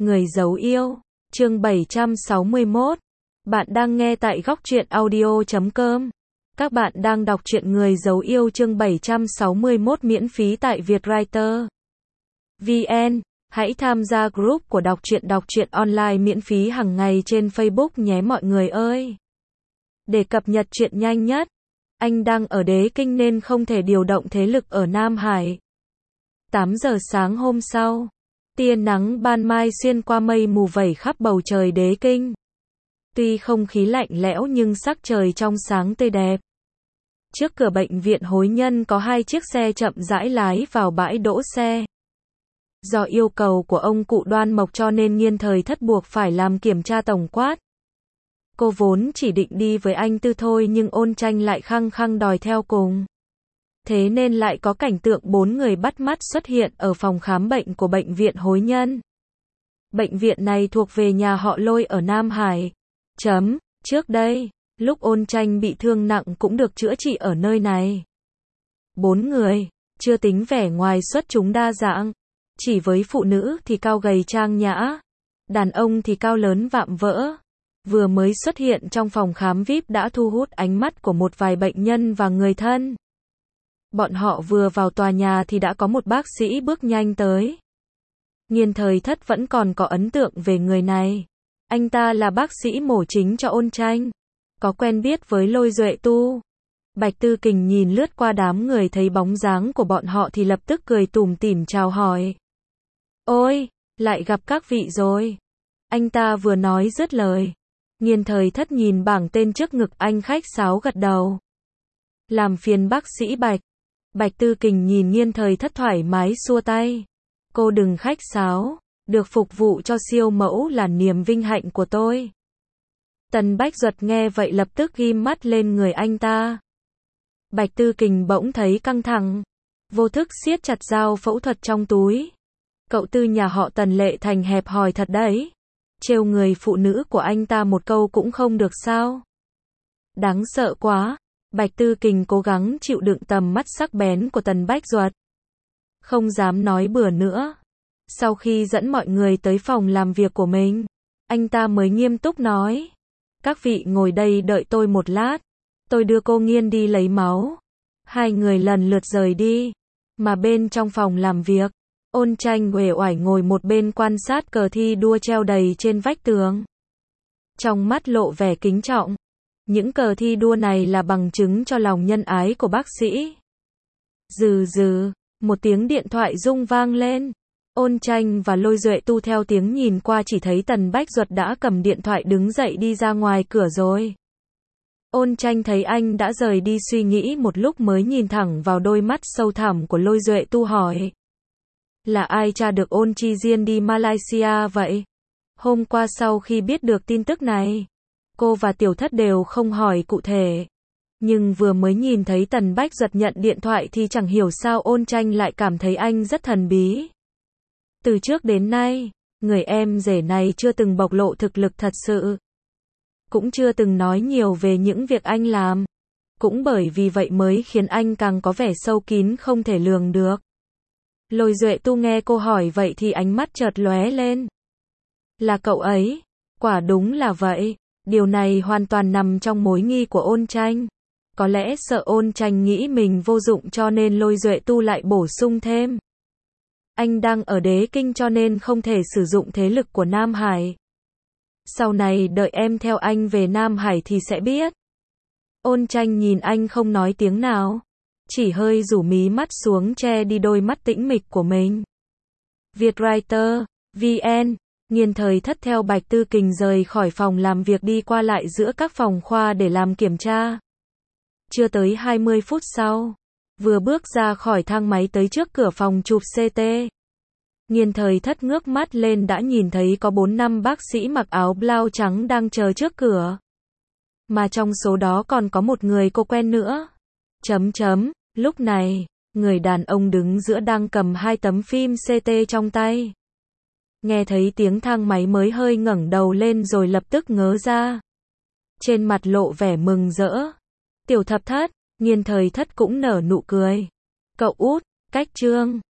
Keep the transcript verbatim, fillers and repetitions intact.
Người dấu yêu, chương bảy trăm sáu mươi mốt. Bạn đang nghe tại góc truyện audio chấm com. Các bạn đang đọc truyện Người dấu yêu chương bảy trăm sáu mươi mốt miễn phí tại Vietwriter vê en. Hãy tham gia group của đọc truyện đọc truyện online miễn phí hàng ngày trên Facebook nhé mọi người ơi. Để cập nhật truyện nhanh nhất, anh đang ở Đế Kinh nên không thể điều động thế lực ở Nam Hải. tám giờ sáng hôm sau, tia nắng ban mai xuyên qua mây mù vẩy khắp bầu trời Đế Kinh. Tuy không khí lạnh lẽo nhưng sắc trời trong sáng tươi đẹp. Trước cửa bệnh viện Hối Nhân có hai chiếc xe chậm rãi lái vào bãi đỗ xe. Do yêu cầu của ông cụ Đoan Mộc cho nên Nghiên Thời Thất buộc phải làm kiểm tra tổng quát. Cô vốn chỉ định đi với anh Tư thôi nhưng Ôn Tranh lại khăng khăng đòi theo cùng. Thế nên lại có cảnh tượng bốn người bắt mắt xuất hiện ở phòng khám bệnh của bệnh viện Hối Nhân. Bệnh viện này thuộc về nhà họ Lôi ở Nam Hải. Chấm, trước đây, lúc Ôn Tranh bị thương nặng cũng được chữa trị ở nơi này. Bốn người, chưa tính vẻ ngoài xuất chúng đa dạng. Chỉ với phụ nữ thì cao gầy trang nhã, đàn ông thì cao lớn vạm vỡ. Vừa mới xuất hiện trong phòng khám vi ai pi đã thu hút ánh mắt của một vài bệnh nhân và người thân. Bọn họ vừa vào tòa nhà thì đã có một bác sĩ bước nhanh tới. Nghiên Thời Thất vẫn còn có ấn tượng về người này. Anh ta là bác sĩ mổ chính cho Ôn Tranh, có quen biết với Lôi Duệ Tu. Bạch Tư Kình nhìn lướt qua đám người thấy bóng dáng của bọn họ thì lập tức cười tủm tỉm chào hỏi. Ôi, lại gặp các vị rồi. Anh ta vừa nói dứt lời, Nghiên Thời Thất nhìn bảng tên trước ngực anh khách sáo gật đầu. Làm phiền bác sĩ Bạch. Bạch Tư Kình nhìn Nghiên Thời Thất thoải mái xua tay. Cô đừng khách sáo, được phục vụ cho siêu mẫu là niềm vinh hạnh của tôi. Tần Bách Duật nghe vậy lập tức ghim mắt lên người anh ta. Bạch Tư Kình bỗng thấy căng thẳng, vô thức siết chặt dao phẫu thuật trong túi. Cậu Tư nhà họ Tần Lệ Thành hẹp hòi thật đấy. Trêu người phụ nữ của anh ta một câu cũng không được sao? Đáng sợ quá. Bạch Tư Kình cố gắng chịu đựng tầm mắt sắc bén của Tần Bách Duật. Không dám nói bừa nữa. Sau khi dẫn mọi người tới phòng làm việc của mình, anh ta mới nghiêm túc nói. Các vị ngồi đây đợi tôi một lát. Tôi đưa cô Nghiên đi lấy máu. Hai người lần lượt rời đi. Mà bên trong phòng làm việc, Ôn Tranh uể oải ngồi một bên quan sát cờ thi đua treo đầy trên vách tường. Trong mắt lộ vẻ kính trọng. Những cờ thi đua này là bằng chứng cho lòng nhân ái của bác sĩ. Dừ dừ, một tiếng điện thoại rung vang lên. Ôn Tranh và Lôi Duệ Tu theo tiếng nhìn qua chỉ thấy Tần Bách Duật đã cầm điện thoại đứng dậy đi ra ngoài cửa rồi. Ôn Tranh thấy anh đã rời đi suy nghĩ một lúc mới nhìn thẳng vào đôi mắt sâu thẳm của Lôi Duệ Tu hỏi. Là ai tra được Ôn Chi Diên đi Malaysia vậy? Hôm qua sau khi biết được tin tức này, cô và Tiểu Thất đều không hỏi cụ thể. Nhưng vừa mới nhìn thấy Tần Bách Duật nhận điện thoại thì chẳng hiểu sao Ôn Tranh lại cảm thấy anh rất thần bí. Từ trước đến nay, người em rể này chưa từng bộc lộ thực lực thật sự. Cũng chưa từng nói nhiều về những việc anh làm. Cũng bởi vì vậy mới khiến anh càng có vẻ sâu kín không thể lường được. Lôi Duệ Tu nghe cô hỏi vậy thì ánh mắt chợt lóe lên. Là cậu ấy? Quả đúng là vậy. Điều này hoàn toàn nằm trong mối nghi của Ôn Tranh. Có lẽ sợ Ôn Tranh nghĩ mình vô dụng cho nên Lôi Duệ Tu lại bổ sung thêm. Anh đang ở Đế Kinh cho nên không thể sử dụng thế lực của Nam Hải. Sau này đợi em theo anh về Nam Hải thì sẽ biết. Ôn Tranh nhìn anh không nói tiếng nào. Chỉ hơi rủ mí mắt xuống che đi đôi mắt tĩnh mịch của mình. Vietwriter vê en. Nghiên Thời Thất theo Bạch Tư Kình rời khỏi phòng làm việc đi qua lại giữa các phòng khoa để làm kiểm tra. Chưa tới hai mươi phút sau, vừa bước ra khỏi thang máy tới trước cửa phòng chụp xê tê. Nghiên Thời Thất ngước mắt lên đã nhìn thấy có bốn năm bác sĩ mặc áo blau trắng đang chờ trước cửa. Mà trong số đó còn có một người cô quen nữa. Chấm chấm, lúc này, người đàn ông đứng giữa đang cầm hai tấm phim xê tê trong tay. Nghe thấy tiếng thang máy mới hơi ngẩng đầu lên rồi lập tức ngớ ra. Trên mặt lộ vẻ mừng rỡ. Tiểu Thập Thất, Nghiên Thời Thất cũng nở nụ cười. Cậu út, cách chương.